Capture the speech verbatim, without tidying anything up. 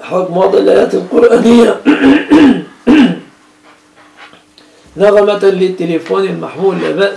حكم وضع الآيات القرآنية نغمة للتليفون المحمول لا بأس.